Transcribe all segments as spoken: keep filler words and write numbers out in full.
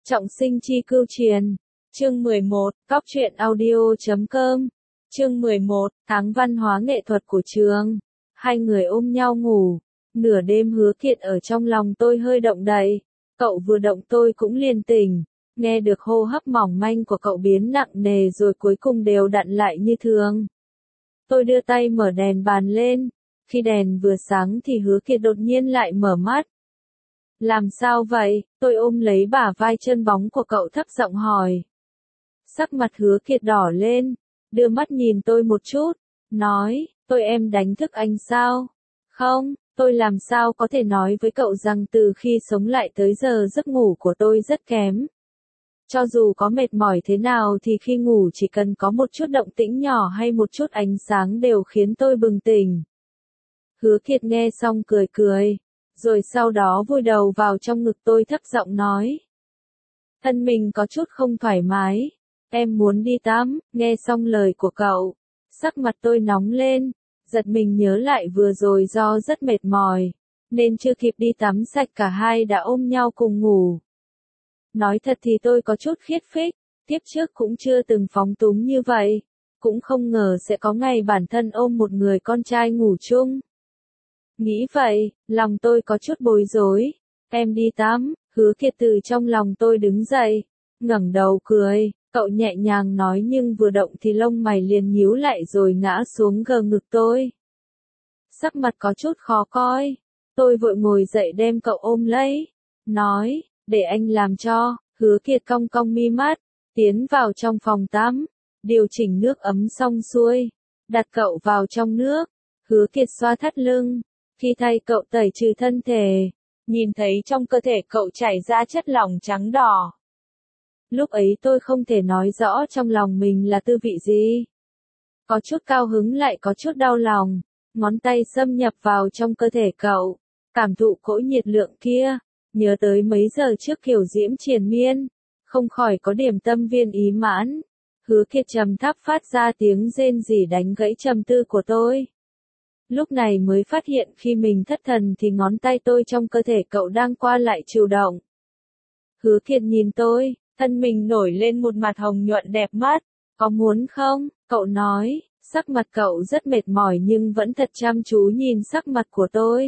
Trọng sinh chi cưu truyền. Chương mười một, Cóc truyện audio chấm com. Chương mười một, tháng văn hóa nghệ thuật của trường. Hai người ôm nhau ngủ. Nửa đêm Hứa Kiệt ở trong lòng tôi hơi động đậy. Cậu vừa động tôi cũng liền tỉnh. Nghe được hô hấp mỏng manh của cậu biến nặng nề rồi cuối cùng đều đặn lại như thường. Tôi đưa tay mở đèn bàn lên. Khi đèn vừa sáng thì Hứa Kiệt đột nhiên lại mở mắt. Làm sao vậy? Tôi ôm lấy bả vai chân bóng của cậu thấp giọng hỏi. Sắc mặt Hứa Kiệt đỏ lên, đưa mắt nhìn tôi một chút, nói, tôi em đánh thức anh sao? Không, tôi làm sao có thể nói với cậu rằng từ khi sống lại tới giờ giấc ngủ của tôi rất kém. Cho dù có mệt mỏi thế nào thì khi ngủ chỉ cần có một chút động tĩnh nhỏ hay một chút ánh sáng đều khiến tôi bừng tỉnh. Hứa Kiệt nghe xong cười cười. Rồi sau đó vùi đầu vào trong ngực tôi thấp giọng nói. Thân mình có chút không thoải mái. Em muốn đi tắm. Nghe xong lời của cậu. Sắc mặt tôi nóng lên. Giật mình nhớ lại vừa rồi do rất mệt mỏi. Nên chưa kịp đi tắm sạch cả hai đã ôm nhau cùng ngủ. Nói thật thì tôi có chút khiết phích. Tiếp trước cũng chưa từng phóng túng như vậy. Cũng không ngờ sẽ có ngày bản thân ôm một người con trai ngủ chung. Nghĩ vậy, lòng tôi có chút bối rối. Em đi tắm. Hứa Kiệt từ trong lòng tôi đứng dậy, ngẩng đầu cười, cậu nhẹ nhàng nói nhưng vừa động thì lông mày liền nhíu lại rồi ngã xuống gờ ngực tôi. Sắc mặt có chút khó coi. Tôi vội ngồi dậy đem cậu ôm lấy, nói, để anh làm cho. Hứa Kiệt cong cong mi mắt, tiến vào trong phòng tắm, điều chỉnh nước ấm xong xuôi, đặt cậu vào trong nước. Hứa Kiệt xoa thắt lưng. Khi thay cậu tẩy trừ thân thể, nhìn thấy trong cơ thể cậu chảy ra chất lỏng trắng đỏ. Lúc ấy tôi không thể nói rõ trong lòng mình là tư vị gì. Có chút cao hứng lại có chút đau lòng, ngón tay xâm nhập vào trong cơ thể cậu, cảm thụ cỗ nhiệt lượng kia, nhớ tới mấy giờ trước kiểu diễm triền miên, không khỏi có điểm tâm viên ý mãn. Hứa Kiệt trầm thấp phát ra tiếng rên rỉ đánh gãy trầm tư của tôi. Lúc này mới phát hiện khi mình thất thần thì ngón tay tôi trong cơ thể cậu đang qua lại chịu động. Hứa Kiệt nhìn tôi, thân mình nổi lên một mặt hồng nhuận đẹp mắt. Có muốn không? Cậu nói, sắc mặt cậu rất mệt mỏi nhưng vẫn thật chăm chú nhìn sắc mặt của tôi.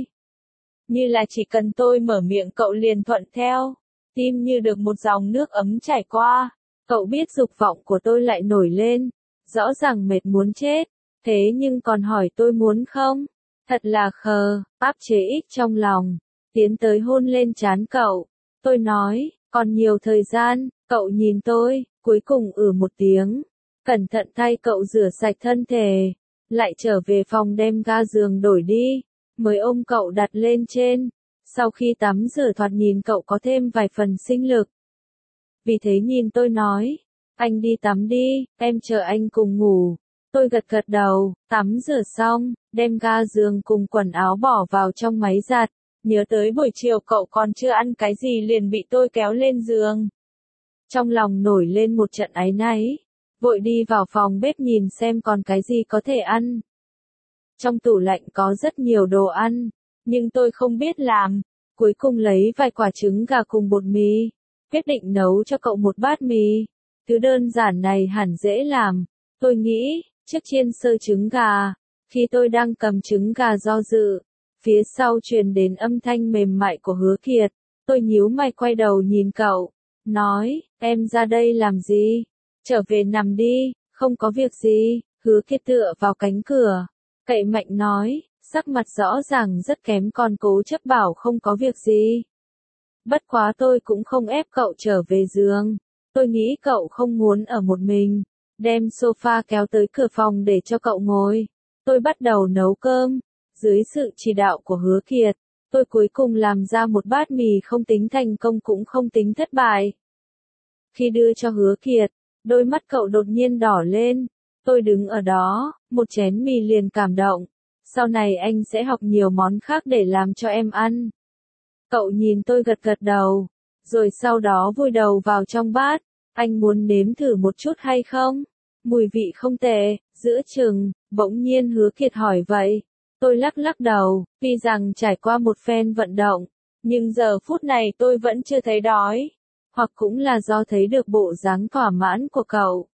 Như là chỉ cần tôi mở miệng cậu liền thuận theo, tim như được một dòng nước ấm chảy qua. Cậu biết dục vọng của tôi lại nổi lên, rõ ràng mệt muốn chết. Thế nhưng còn hỏi tôi muốn không? Thật là khờ, áp chế ích trong lòng, tiến tới hôn lên trán cậu. Tôi nói, còn nhiều thời gian. Cậu nhìn tôi, cuối cùng ử một tiếng, cẩn thận thay cậu rửa sạch thân thể, lại trở về phòng đem ga giường đổi đi, mới ôm cậu đặt lên trên. Sau khi tắm rửa thoạt nhìn cậu có thêm vài phần sinh lực. Vì thế nhìn tôi nói, anh đi tắm đi, em chờ anh cùng ngủ. Tôi gật gật đầu, tắm rửa xong, đem ga giường cùng quần áo bỏ vào trong máy giặt. Nhớ tới buổi chiều cậu còn chưa ăn cái gì liền bị tôi kéo lên giường. Trong lòng nổi lên một trận áy náy, vội đi vào phòng bếp nhìn xem còn cái gì có thể ăn. Trong tủ lạnh có rất nhiều đồ ăn, nhưng tôi không biết làm. Cuối cùng lấy vài quả trứng gà cùng bột mì, quyết định nấu cho cậu một bát mì. Thứ đơn giản này hẳn dễ làm, tôi nghĩ. Trước chiên sơ trứng gà, khi tôi đang cầm trứng gà do dự, phía sau truyền đến âm thanh mềm mại của Hứa Kiệt. Tôi nhíu mày quay đầu nhìn cậu, nói, em ra đây làm gì? Trở về nằm đi, không có việc gì. Hứa Kiệt tựa vào cánh cửa, cậy mạnh nói, sắc mặt rõ ràng rất kém còn cố chấp bảo không có việc gì. Bất quá tôi cũng không ép cậu trở về giường, tôi nghĩ cậu không muốn ở một mình. Đem sofa kéo tới cửa phòng để cho cậu ngồi. Tôi bắt đầu nấu cơm. Dưới sự chỉ đạo của Hứa Kiệt, tôi cuối cùng làm ra một bát mì không tính thành công cũng không tính thất bại. Khi đưa cho Hứa Kiệt, đôi mắt cậu đột nhiên đỏ lên. Tôi đứng ở đó, một chén mì liền cảm động. Sau này anh sẽ học nhiều món khác để làm cho em ăn. Cậu nhìn tôi gật gật đầu, rồi sau đó vùi đầu vào trong bát. Anh muốn nếm thử một chút hay không? Mùi vị không tệ, giữa chừng, bỗng nhiên Hứa Kiệt hỏi vậy. Tôi lắc lắc đầu, tuy rằng trải qua một phen vận động, nhưng giờ phút này tôi vẫn chưa thấy đói. hoặc cũng là do thấy được bộ dáng thỏa mãn của cậu.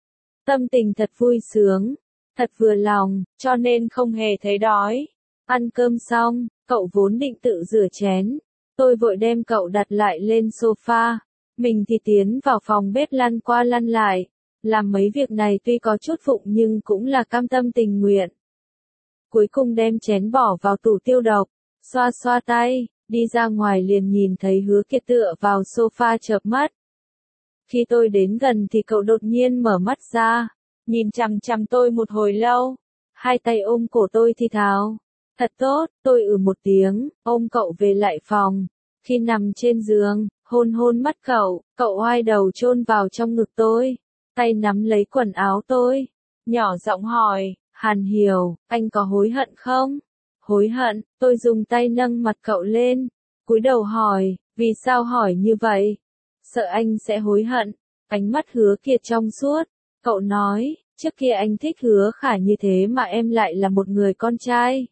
Tâm tình thật vui sướng, thật vừa lòng, cho nên không hề thấy đói. Ăn cơm xong, cậu vốn định tự rửa chén. Tôi vội đem cậu đặt lại lên sofa. Mình thì tiến vào phòng bếp lăn qua lăn lại. Làm mấy việc này tuy có chút vụng nhưng cũng là cam tâm tình nguyện. Cuối cùng đem chén bỏ vào tủ tiêu độc, xoa xoa tay, đi ra ngoài liền nhìn thấy Hứa Kiệt tựa vào sofa chợp mắt. Khi tôi đến gần thì cậu đột nhiên mở mắt ra, nhìn chằm chằm tôi một hồi lâu, hai tay ôm cổ tôi thì thào. Thật tốt, tôi ừ một tiếng, ôm cậu về lại phòng. Khi nằm trên giường, hôn hôn mắt cậu, cậu oai đầu chôn vào trong ngực tôi, tay nắm lấy quần áo tôi, nhỏ giọng hỏi, Hàn Hiểu, anh có hối hận không? Hối hận, tôi dùng tay nâng mặt cậu lên, cúi đầu hỏi, vì sao hỏi như vậy? Sợ anh sẽ hối hận. Ánh mắt Hứa Kiệt trong suốt, cậu nói, trước kia anh thích Hứa Khả như thế mà em lại là một người con trai.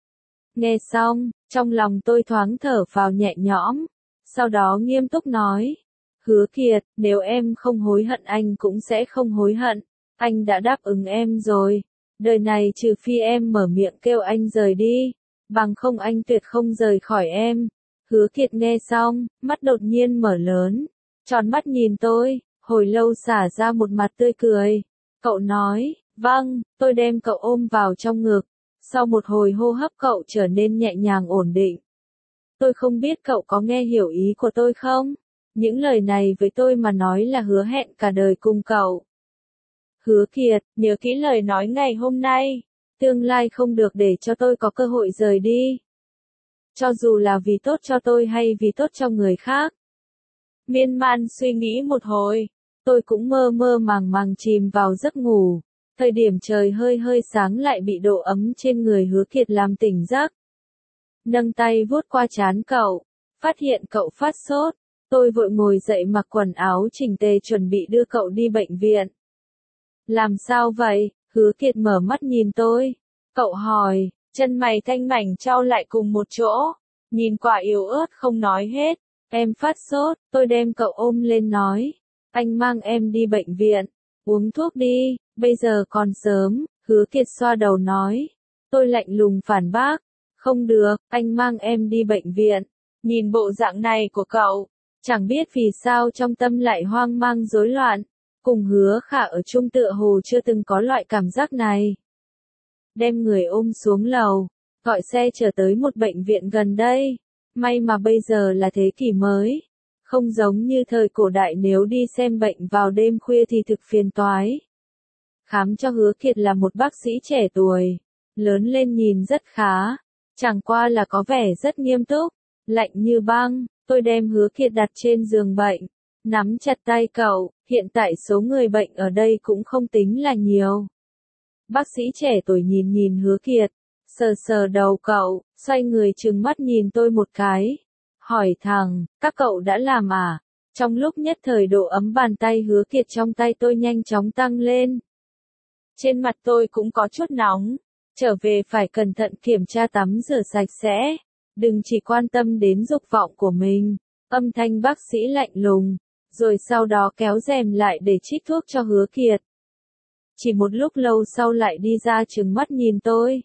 Nghe xong, trong lòng tôi thoáng thở phào nhẹ nhõm, sau đó nghiêm túc nói, Hứa Kiệt, nếu em không hối hận anh cũng sẽ không hối hận, anh đã đáp ứng em rồi, đời này trừ phi em mở miệng kêu anh rời đi, bằng không anh tuyệt không rời khỏi em. Hứa Kiệt nghe xong, mắt đột nhiên mở lớn, tròn mắt nhìn tôi, hồi lâu xả ra một mặt tươi cười. Cậu nói, vâng, tôi đem cậu ôm vào trong ngực. Sau một hồi hô hấp cậu trở nên nhẹ nhàng ổn định. Tôi không biết cậu có nghe hiểu ý của tôi không? Những lời này với tôi mà nói là hứa hẹn cả đời cùng cậu. Hứa Kiệt, nhớ kỹ lời nói ngày hôm nay. Tương lai không được để cho tôi có cơ hội rời đi. Cho dù là vì tốt cho tôi hay vì tốt cho người khác. Miên man suy nghĩ một hồi, tôi cũng mơ mơ màng màng chìm vào giấc ngủ. Thời điểm trời hơi hơi sáng lại bị độ ấm trên người Hứa Kiệt làm tỉnh giấc. Nâng tay vuốt qua trán cậu, phát hiện cậu phát sốt, tôi vội ngồi dậy mặc quần áo chỉnh tề chuẩn bị đưa cậu đi bệnh viện. Làm sao vậy? Hứa Kiệt mở mắt nhìn tôi. Cậu hỏi, chân mày thanh mảnh trao lại cùng một chỗ, nhìn quả yếu ớt không nói hết. Em phát sốt, tôi đem cậu ôm lên nói. Anh mang em đi bệnh viện, uống thuốc đi, bây giờ còn sớm. Hứa Kiệt xoa đầu nói. Tôi lạnh lùng phản bác. Không được, anh mang em đi bệnh viện. Nhìn bộ dạng này của cậu, chẳng biết vì sao trong tâm lại hoang mang rối loạn. Cùng Hứa Khả ở chung tựa hồ chưa từng có loại cảm giác này. Đem người ôm xuống lầu, gọi xe chở tới một bệnh viện gần đây. May mà bây giờ là thế kỷ mới. Không giống như thời cổ đại nếu đi xem bệnh vào đêm khuya thì thực phiền toái. Khám cho Hứa Kiệt là một bác sĩ trẻ tuổi. Lớn lên nhìn rất khá. Chẳng qua là có vẻ rất nghiêm túc. Lạnh như băng, tôi đem Hứa Kiệt đặt trên giường bệnh. Nắm chặt tay cậu, hiện tại số người bệnh ở đây cũng không tính là nhiều. Bác sĩ trẻ tuổi nhìn nhìn Hứa Kiệt, sờ sờ đầu cậu, xoay người trừng mắt nhìn tôi một cái. Hỏi thẳng, các cậu đã làm à? Trong lúc nhất thời độ ấm bàn tay Hứa Kiệt trong tay tôi nhanh chóng tăng lên. Trên mặt tôi cũng có chút nóng, trở về phải cẩn thận kiểm tra tắm rửa sạch sẽ, đừng chỉ quan tâm đến dục vọng của mình. Âm thanh bác sĩ lạnh lùng, rồi sau đó kéo rèm lại để chích thuốc cho Hứa Kiệt. Chỉ một lúc lâu sau lại đi ra trừng mắt nhìn tôi.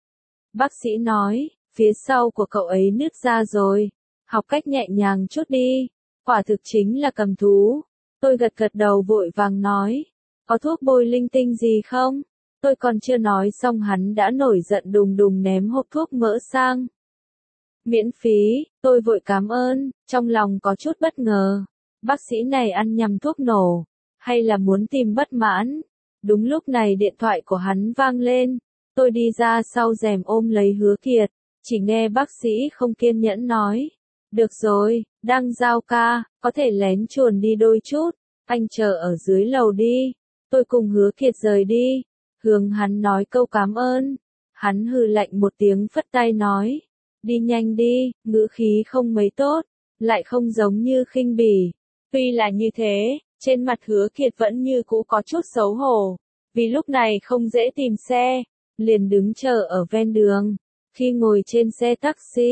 Bác sĩ nói, phía sau của cậu ấy nứt ra rồi, học cách nhẹ nhàng chút đi, quả thực chính là cầm thú. Tôi gật gật đầu vội vàng nói, có thuốc bôi linh tinh gì không? Tôi còn chưa nói xong hắn đã nổi giận đùng đùng ném hộp thuốc mỡ sang. Miễn phí, tôi vội cảm ơn, trong lòng có chút bất ngờ. Bác sĩ này ăn nhầm thuốc nổ, hay là muốn tìm bất mãn? Đúng lúc này điện thoại của hắn vang lên, tôi đi ra sau rèm ôm lấy Hứa Kiệt, chỉ nghe bác sĩ không kiên nhẫn nói. Được rồi, đang giao ca, có thể lén chuồn đi đôi chút, anh chờ ở dưới lầu đi. Tôi cùng Hứa Kiệt rời đi, hướng hắn nói câu cảm ơn. Hắn hừ lạnh một tiếng phất tay nói, đi nhanh đi, ngữ khí không mấy tốt, lại không giống như khinh bỉ. Tuy là như thế, trên mặt Hứa Kiệt vẫn như cũ có chút xấu hổ, vì lúc này không dễ tìm xe, liền đứng chờ ở ven đường. Khi ngồi trên xe taxi,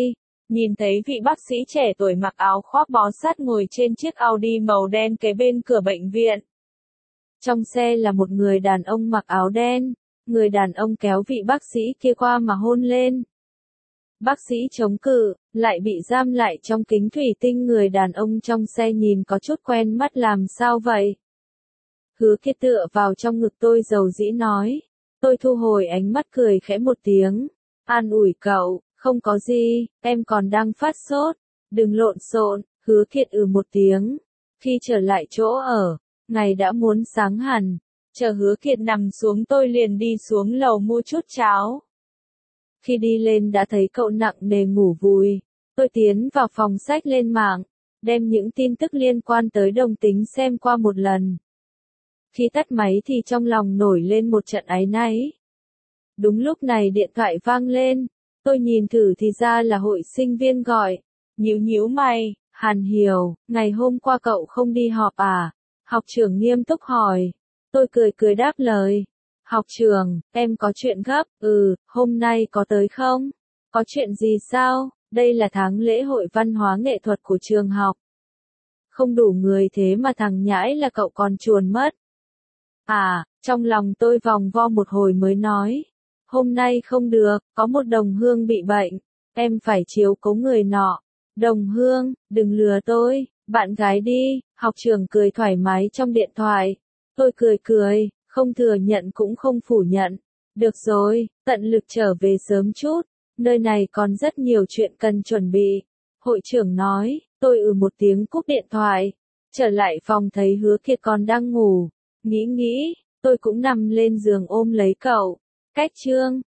nhìn thấy vị bác sĩ trẻ tuổi mặc áo khoác bó sát ngồi trên chiếc Audi màu đen kế bên cửa bệnh viện. Trong xe là một người đàn ông mặc áo đen, người đàn ông kéo vị bác sĩ kia qua mà hôn lên. Bác sĩ chống cự, lại bị giam lại trong kính thủy tinh. Người đàn ông trong xe nhìn có chút quen mắt, làm sao vậy? Hứa Kiệt tựa vào trong ngực tôi dầu dĩ nói. Tôi thu hồi ánh mắt cười khẽ một tiếng. An ủi cậu, không có gì, em còn đang phát sốt. Đừng lộn xộn. Hứa Kiệt ừ một tiếng. Khi trở lại chỗ ở, ngày đã muốn sáng hẳn. Chờ Hứa Kiệt nằm xuống tôi liền đi xuống lầu mua chút cháo. Khi đi lên đã thấy cậu nặng nề ngủ vùi. Tôi tiến vào phòng sách lên mạng, đem những tin tức liên quan tới đồng tính xem qua một lần. Khi tắt máy thì trong lòng nổi lên một trận áy náy. Đúng lúc này điện thoại vang lên, tôi nhìn thử thì ra là hội sinh viên gọi. Nhíu nhíu mày, Hàn Hiểu, ngày hôm qua cậu không đi họp à? Học trưởng nghiêm túc hỏi. Tôi cười cười đáp lời. Học trưởng, em có chuyện gấp, ừ, hôm nay có tới không? Có chuyện gì sao? Đây là tháng lễ hội văn hóa nghệ thuật của trường học. Không đủ người thế mà thằng nhãi là cậu còn chuồn mất. À, trong lòng tôi vòng vo một hồi mới nói. Hôm nay không được, có một đồng hương bị bệnh. Em phải chiếu cố người nọ. Đồng hương, đừng lừa tôi, bạn gái đi. Học trưởng cười thoải mái trong điện thoại. Tôi cười cười, không thừa nhận cũng không phủ nhận. Được rồi, tận lực trở về sớm chút. Nơi này còn rất nhiều chuyện cần chuẩn bị. Hội trưởng nói, tôi ừ một tiếng cúp điện thoại. Trở lại phòng thấy Hứa Kiệt còn đang ngủ. Nghĩ nghĩ, tôi cũng nằm lên giường ôm lấy cậu. Cách chương